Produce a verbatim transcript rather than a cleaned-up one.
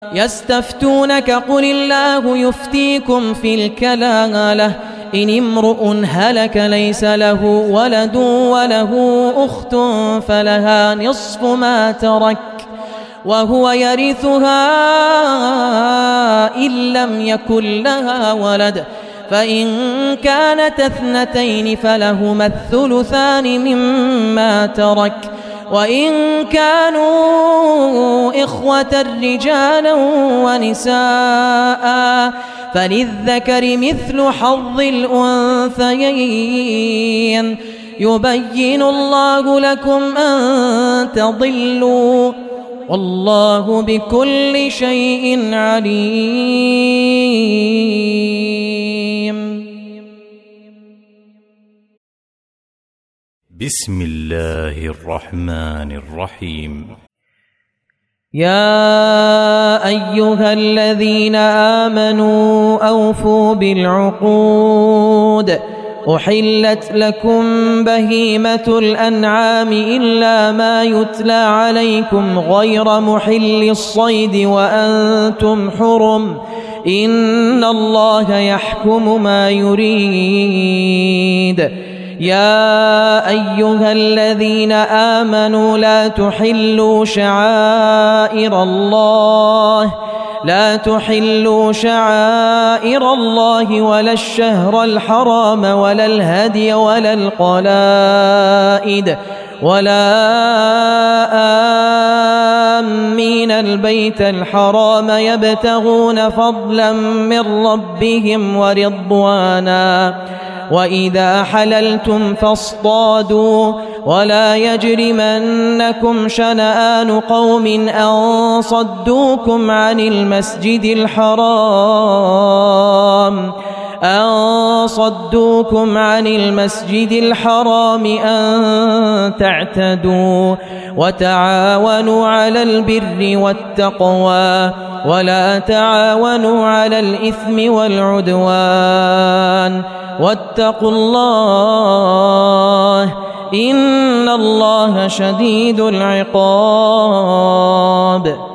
يستفتونك قل الله يفتيكم في الكلالة إن امرؤ هلك ليس له ولد وله أخت فلها نصف ما ترك وهو يرثها إن لم يكن لها ولد فإن كانت اثنتين فلهما الثلثان مما ترك وإن كانوا إخوة رجالا ونساء فللذكر مثل حظ الأنثيين يبين الله لكم أن تضلوا والله بكل شيء عليم. بسم الله الرحمن الرحيم. يا أيها الذين آمنوا أوفوا بالعقود أحلت لكم بهيمة الأنعام إلا ما يتلى عليكم غير محل الصيد وأنتم حرم إن الله يحكم ما يريد. يا أيها الذين آمنوا لا تحلوا شعائر الله لا تحلوا شعائر الله ولا الشهر الحرام ولا الهدي ولا القلائد ولا آمين البيت الحرام يبتغون فضلا من ربهم ورضوانا وإذا حللتم فاصطادوا ولا يجرمنكم شنآن قوم أن صدوكم عن المسجد الحرام أن صدوكم عن المسجد الحرام أن تعتدوا وتعاونوا على البر والتقوى ولا تعاونوا على الإثم والعدوان واتقوا الله إن الله شديد العقاب.